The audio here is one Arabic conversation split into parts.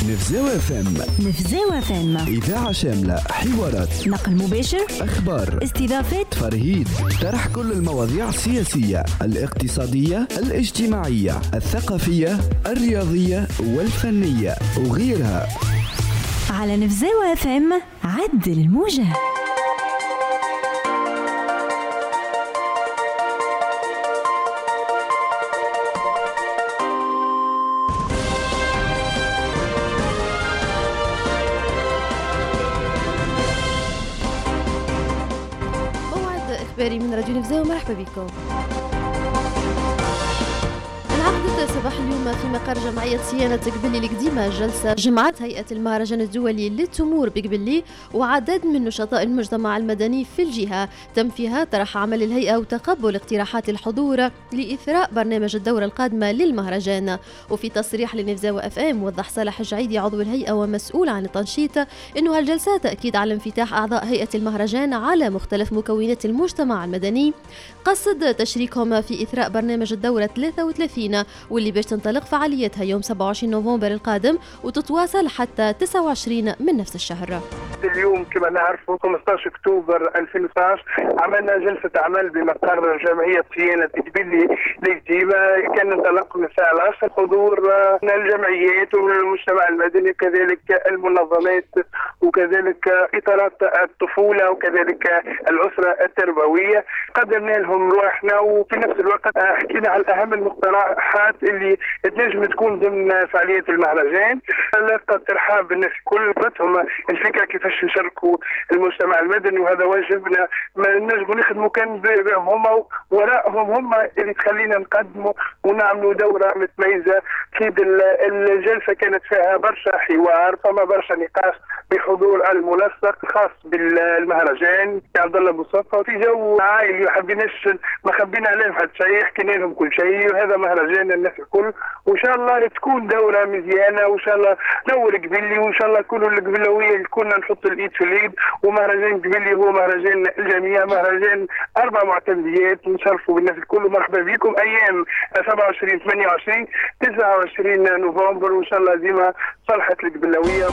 نفزاو FM. نفزاو FM إذاعة شاملة، حوارات، نقل مباشر، أخبار، استضافات، ترهيد، طرح كل المواضيع السياسية، الاقتصادية، الاجتماعية، الثقافية، الرياضية والفنية وغيرها. على نفزاو FM. عدل الموجة. إخباري من راديو نفزاو، مرحبا بكم. انعقدت صباح اليوم في مقر جمعية صيانة قبلي القديمة جلسة جمعت هيئة المهرجان الدولي للتمور بقبلي وعدد من نشطاء المجتمع المدني في الجهة. تم فيها طرح عمل الهيئة وتقبل اقتراحات الحضور لإثراء برنامج الدورة القادمة للمهرجان. وفي تصريح لنفزاو FM وضح صالح الجعيدي عضو الهيئة ومسؤول عن التنشيط إنه هالجلسة تأكيد على انفتاح أعضاء هيئة المهرجان على مختلف مكونات المجتمع المدني قصد تشريكهم في إثراء برنامج الدورة 33 واللي باش تنطلق فعاليتها يوم 27 نوفمبر القادم وتتواصل حتى 29 من نفس الشهر. اليوم كما نعرفوا 15 أكتوبر 2012 عملنا جلسة عمل بمقر جمعية صيانة قبلي القديمة. كان انطلق من الساعة 10 حضور من الجمعيات والمجتمع المدني كذلك المنظمات وكذلك إطارات الطفولة وكذلك الأسرة التربوية. قدمنا لهم روحنا وفي نفس الوقت حكينا على أهم المقترحات اللي تنجم تكون ضمن فعالية المهرجان. لقى ترحاب بالناس الكل بتهم الفكرة كيفاش نشاركوا المجتمع المدني وهذا واجبنا. ما نجموا نخدموا كان بهم هم وراءهم هم اللي تخلينا نقدموا ونعملوا دورة متميزة. أكيد الجلسة كانت فيها برشا حوار، فما برشا نقاش بحضور المنسق الخاص بالمهرجان عبد الله مصطفى في جو عائلي. ما حبيناش ما خبينا عليهم حتى شيء، حكينا لهم كل شيء وهذا مهرجان الناس الكل وان شاء الله تكون دوره مزيانه وان شاء الله نور قبلي وان شاء الله كل القبلويه كنا نحط الايد في الايد. ومهرجان قبلي هو مهرجان الجميع، مهرجان 4 معتمديات نشرفوا بالناس الكل. مرحبا بكم ايام 27 28 29 نوفمبر وان شاء الله ديما صلحت القبلويه.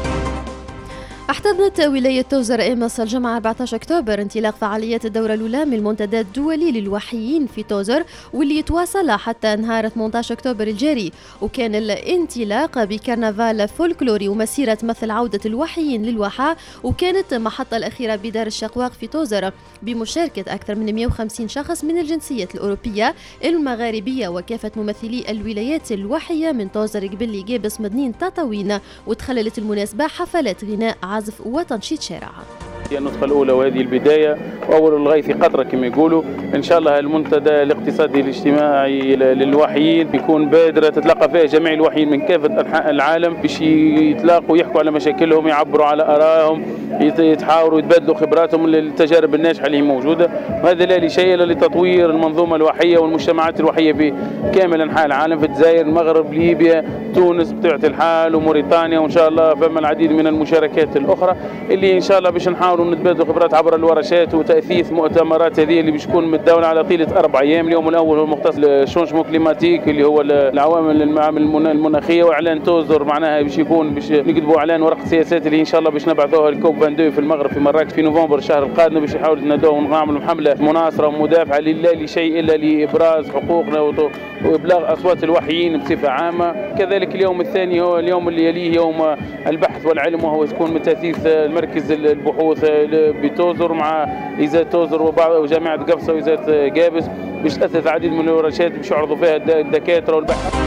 احتضنت ولاية توزر امس الجمعة 14 اكتوبر انطلاق فعاليات الدورة الأولى من المنتدى الدولي للوحيين في توزر واللي يتواصل حتى نهار 18 اكتوبر الجاري. وكان الانطلاق بكرنفال فولكلوري ومسيرة تمثل عودة الوحيين للواحة، وكانت المحطة الأخيرة بدار الشقواق في توزر بمشاركة أكثر من 150 شخص من الجنسيات الأوروبية المغاربية وكافة ممثلي الولايات الوحية من توزر قبلي قابس مدنين تطاوين. وتخللت المناسبة حفلات غناء عزف وتنشيط شارع. هي النسخة الأولى وهذه البداية وأول الغيث قطرة كما يقولوا. إن شاء الله المنتدى الاقتصادي الاجتماعي للوحيين يكون بادرة تتلقى فيها جميع الوحيين من كافة أنحاء العالم باش يتلاقوا يحكوا على مشاكلهم، يعبروا على آرائهم، يتحاوروا يتبادلوا خبراتهم للتجارب الناجحة اللي موجودة. وهذا لا لشيء إلا لتطوير المنظومة الوحية والمجتمعات الوحية في كامل أنحاء العالم، في الجزائر، المغرب، ليبيا، تونس بطبيعة الحال وموريتانيا، وإن شاء الله فما العديد من المشاركات الأخرى اللي إن شاء الله باش نحاولوا نتبادلوا خبرات عبر الورشات وتأثيث مؤتمرات هذه اللي بتكون متداولة على طيلة 4 أيام. اليوم الأول هو مختص للشونجمون كليماتيك اللي هو العوامل المناخية، وإعلان توزر معناها باش يكون باش نكتبوا إعلان ورقة سياسات اللي إن شاء الله باش نبعثوها لكوب 22 في المغرب في مراكش في نوفمبر الشهر القادم باش يحاولوا ينادوا ونعملوا حملة مناصرة ومدافعة لا لشيء إلا لإبراز حقوقنا وإبلاغ أصوات الوحيين بصفة عامة. كذلك اليوم الثاني هو اليوم اللي يليه يوم البحث والعلم، وهو يكون من تأسيس مركز البحوث بتوزر مع إزالة توزر وجامعة قفصة وإزالة قابس باش تأسس عديد من الورشات باش يعرضوا فيها الدكاترة والبحث.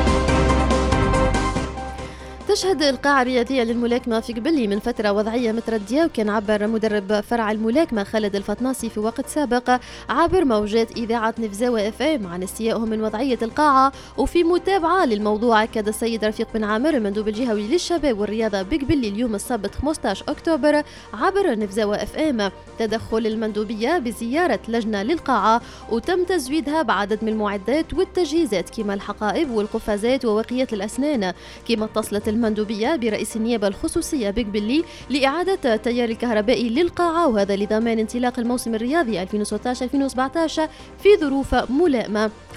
تشهد القاعة الرياضية للملاكمة في قبلي من فترة وضعية متردية، وكان عبر مدرب فرع الملاكمة خالد الفطناسي في وقت سابق عبر موجات إذاعة نفزاو FM عن استيائهم من وضعية القاعة. وفي متابعة للموضوع أكد السيد رفيق بن عامر المندوب الجهوي للشباب والرياضة بقبلي اليوم السبت 15 أكتوبر عبر نفزاو FM تدخل المندوبية بزيارة لجنة للقاعة وتم تزويدها بعدد من المعدات والتجهيزات كما الحقائب والقفازات ووقيات الأسنان. كما اتصلت المندوبية برئيس النيابة الخصوصية بقبلي لإعادة التيار الكهربائي للقاعة، وهذا لضمان انطلاق الموسم الرياضي 2016-2017 في ظروف ملائمة.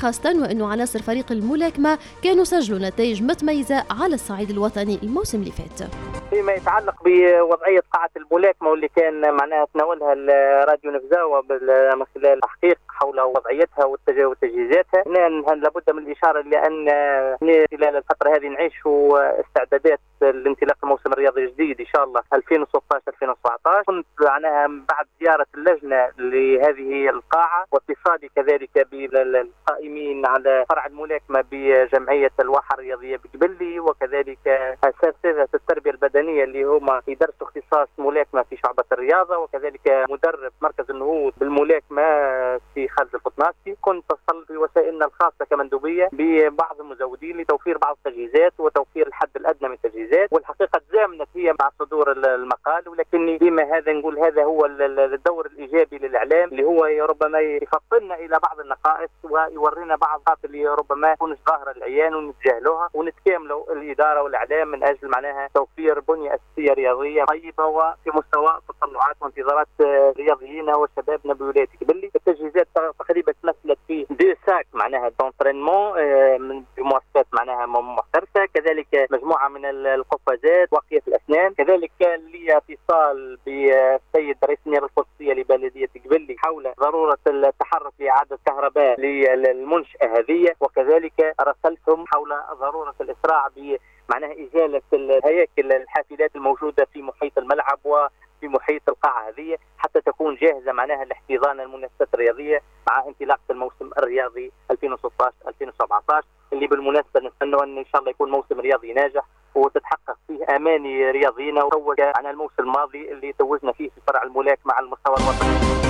خاصة وأنه عناصر فريق الملاكمة كانوا سجلوا نتائج متميزة على الصعيد الوطني الموسم اللي فات. فيما يتعلق بوضعية قاعة الملاكمة واللي كان معناها تناولها راديو نفزاوة من خلال تحقيق حول وضعيتها وتجهيزاتها، لابد من الإشارة لأن خلال الفترة هذه نعيش استعدادات لانطلاق الموسم الرياضي الجديد إن شاء الله 2016-2017. كنت معناها بعد زيارة اللجنة لهذه القاعة واتصالي كذلك بالقائمين على فرع الملاكمة بجمعية الواحة الرياضية بقبلي، وكذلك أساتذة التربية البدنية اللي هم يدرسوا اختصاص ملاكمة في شعبة الرياضة، وكذلك مدرب مركز النهوض بالملاكمة في خالد القطناسي. كنت اتصل بوسائلنا الخاصة كمندوبية ببعض المزودين لتوفير بعض التجهيزات وتوفير الحد الأدنى من التجهيزات، والحقيقة تزامنت هي مع صدور المقال، ولكن بما هذا نقول هذا هو الدور الإيجابي للإعلام اللي هو ربما يفصلنا إلى بعض النقائص ويورينا بعض النقاط اللي ربما تكونش ظاهرة للعيان ونتجاهلوها، ونتكاملوا الإدارة والإعلام من أجل معناها توفير بنية أساسية رياضية طيبة وفي مستوى تطلعات وانتظارات رياضيينا وشبابنا بولاية قبلي. التجهيزات تقريبا تمثلت في 2 ساك معناها دونترينمون من مؤسسات معناها محترفة، كذلك مجموعة من القفازات وقية الأسنان. كذلك كان لي اتصال بالسيد رئيس النيابة القدسية لبلدية قبلي حول ضرورة التحرك لإعادة كهرباء للمنشأة هذه، وكذلك رسلتهم حول ضرورة الإسراع معناها إزالة الهياكل الحافلات الموجودة في محيط الملعب وفي محيط القاعة هذه حتى تكون جاهزة معناها لاحتضان المنافسات الرياضية مع انطلاقة الموسم الرياضي 2016-2017 اللي بالمناسبة نتمنى أن شاء الله يكون موسم رياضي ناجح وتتحقق فيه أماني رياضيين وتوج عن الموسم الماضي اللي توجنا فيه في فرع الملاكمة على المستوى الوطني.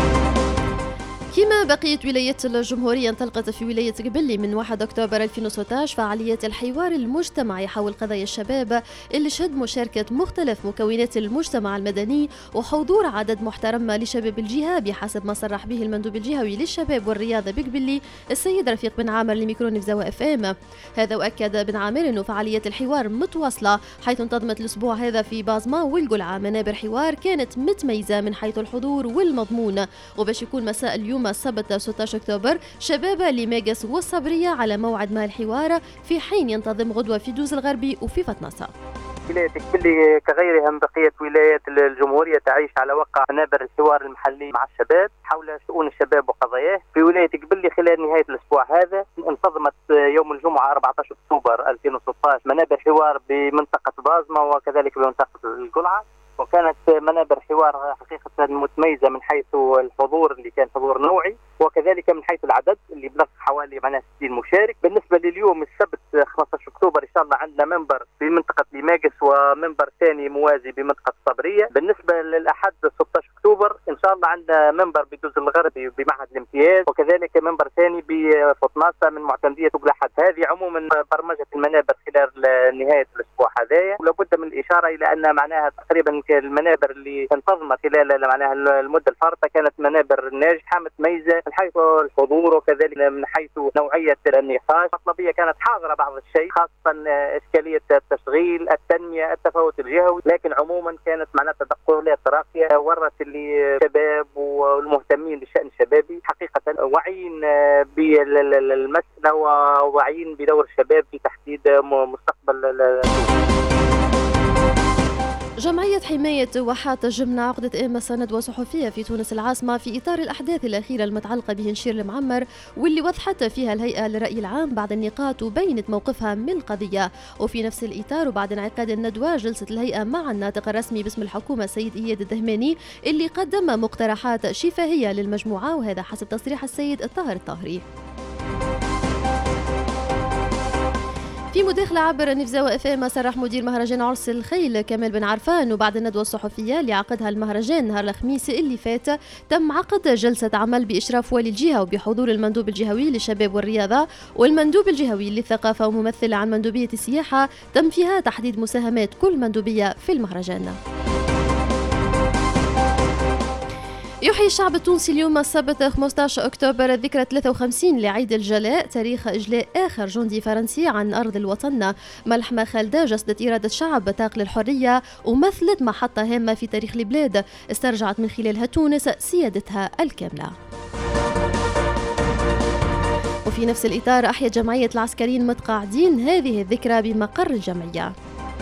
كما بقية ولايات الجمهورية انطلقت في ولاية قبلي من 1 أكتوبر 2016 فعاليات الحوار المجتمعي حول قضايا الشباب اللي شهد مشاركة مختلف مكونات المجتمع المدني وحضور عدد محترم لشباب الجهة بحسب ما صرح به المندوب الجهوي للشباب والرياضة بقبلي السيد رفيق بن عامر لميكرو نفزاوة FM. هذا وأكد بن عامر أنه فعاليات الحوار متواصلة حيث انتظمت الأسبوع هذا في بازما والقلعة منابر حوار كانت متميزة من حيث الحضور والمضمون، وباش يكون مساء اليوم السبت 16 أكتوبر شباب لماجس والصبرية على موعد مع الحوار، في حين ينتظم غدوة في دوز الغربي وفي فتناصة. ولاية قبلي كغيرها من بقية ولايات الجمهورية تعيش على وقع منابر الحوار المحلي مع الشباب حول شؤون الشباب وقضاياه. في ولاية قبلي خلال نهاية الأسبوع هذا انتظمت يوم الجمعة 14 أكتوبر 2016 منابر حوار بمنطقة بازما وكذلك بمنطقة القلعة، وكانت منابر حوار حقيقة متميزة من حيث الحضور اللي كان حضور نوعي وكذلك من حيث العدد اللي بلغ حوالي 60 مشارك. بالنسبة لليوم السبت 15 أكتوبر إن شاء الله عندنا منبر في منطقة ليماجس ومنبر ثاني موازي بمنطقة الصبرية. بالنسبة للأحد 16 أكتوبر إن شاء الله عندنا منبر بدوز الغربي بمعهد الامتياز وكذلك منبر ثاني بفطناسة من معتمدية الأحد. هذه عموما برمجة المنابر خلال نهاية الأسبوع هذايا، ولابد من الإشارة إلى أن معناها تقريبا المنابر اللي انتظمت خلال معناها المدة الفارطة كانت منابر ناجحة متميزة من حيث الحضور وكذلك من حيث نوعية النقاش. المطلبية كانت حاضرة بعض الشيء خاصة إشكالية التشغيل، التنمية، التفاوت الجهوي، لكن عموما كانت معناها تدخلات راقية ورت الشباب والمهتمين بالشأن الشبابي حقيقة واعيين بالمسألة وواعيين بدور الشباب في تحديد مستقبل. جمعية حماية واحات الجمنة عقدت إما سند وصحفية في تونس العاصمة في إطار الأحداث الأخيرة المتعلقة بهنشير المعمر، واللي وضحت فيها الهيئة للرأي العام بعض النقاط وبينت موقفها من القضية. وفي نفس الإطار وبعد انعقاد الندوة جلست الهيئة مع الناطق الرسمي باسم الحكومة السيد إياد الدهماني اللي قدم مقترحات شفاهية للمجموعة، وهذا حسب تصريح السيد الطاهر الطاهري. في مداخلة عبر نفزاوة FM صرح مدير مهرجان عرس الخيل كمال بن عرفان وبعد الندوة الصحفية اللي عقدها المهرجان نهار الخميس اللي فات تم عقد جلسة عمل بإشراف والي الجهة وبحضور المندوب الجهوي للشباب والرياضة والمندوب الجهوي للثقافة وممثل عن مندوبية السياحة، تم فيها تحديد مساهمات كل مندوبية في المهرجان. يحيي الشعب التونسي اليوم السبت 15 أكتوبر ذكرى 53 لعيد الجلاء، تاريخ إجلاء آخر جندي فرنسي عن أرض الوطن. ملحمة خالدة جسدت إرادة شعب بتاق للحرية ومثلت محطة هامة في تاريخ البلاد استرجعت من خلالها تونس سيادتها الكاملة. وفي نفس الإطار أحيت جمعية العسكريين متقاعدين هذه الذكرى بمقر الجمعية.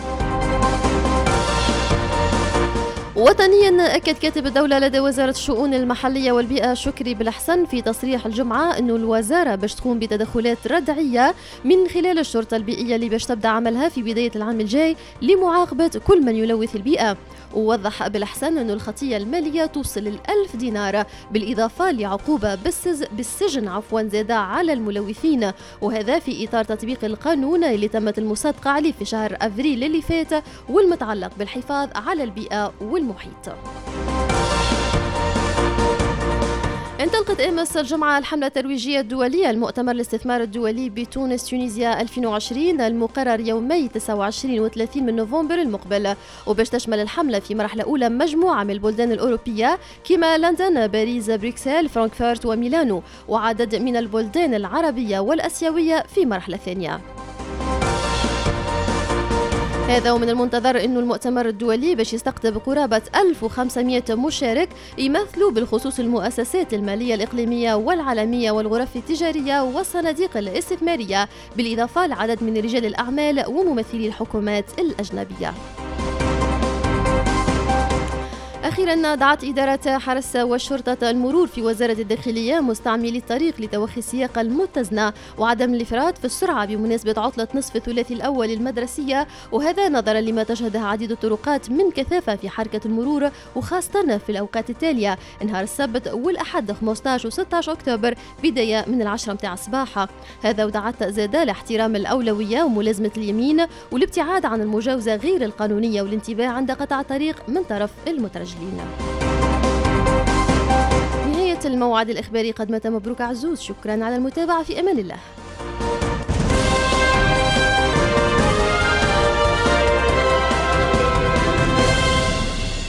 وطنيا، أكد كاتب الدولة لدى وزارة الشؤون المحلية والبيئة شكري بالحسن في تصريح الجمعة أنه الوزارة باش تقوم بتدخلات ردعية من خلال الشرطة البيئية اللي باش تبدأ عملها في بداية العام الجاي لمعاقبة كل من يلوث البيئة. ووضح بالحسن أنه الخطية المالية توصل 1000 دينار بالإضافة لعقوبة بالسجن زادة على الملوثين، وهذا في إطار تطبيق القانون اللي تمت المصادقة عليه في شهر أفريل اللي فات والمتعلق بالحفاظ على البيئة والمحيط. انطلقت امس الجمعة الحملة الترويجية الدولية المؤتمر الاستثمار الدولي بتونس تونيزيا 2020 المقرر يومي 29 و 30 من نوفمبر المقبل، وباش تشمل الحملة في مرحلة أولى مجموعة من البلدان الأوروبية كما لندن، باريس، بروكسل، فرانكفورت وميلانو، وعدد من البلدان العربية والأسيوية في مرحلة ثانية. هذا ومن المنتظر أن المؤتمر الدولي باش يستقطب قرابة 1500 مشارك يمثلوا بالخصوص المؤسسات المالية الإقليمية والعالمية والغرف التجارية والصناديق الاستثمارية، بالإضافة لعدد من رجال الأعمال وممثلي الحكومات الأجنبية. أخيرا، دعت إدارة حرس وشرطة المرور في وزارة الداخلية مستعملي الطريق لتوخي السياقة المتزنة وعدم الإفراط في السرعة بمناسبة عطلة نصف الثلاثي الأول المدرسية، وهذا نظرا لما تشهدها عديد الطرقات من كثافة في حركة المرور، وخاصة في الأوقات التالية نهار السبت والأحد 15 و 16 أكتوبر بداية من 10 متاع الصباح. هذا ودعت زادة لاحترام الأولوية وملازمة اليمين والابتعاد عن المجاوزة غير القانونية والانتباه عند قطع الطريق من طرف المترجلين. نهاية الموعد الإخباري قدمت مبروك عزوز، شكرا على المتابعة، في أمان الله.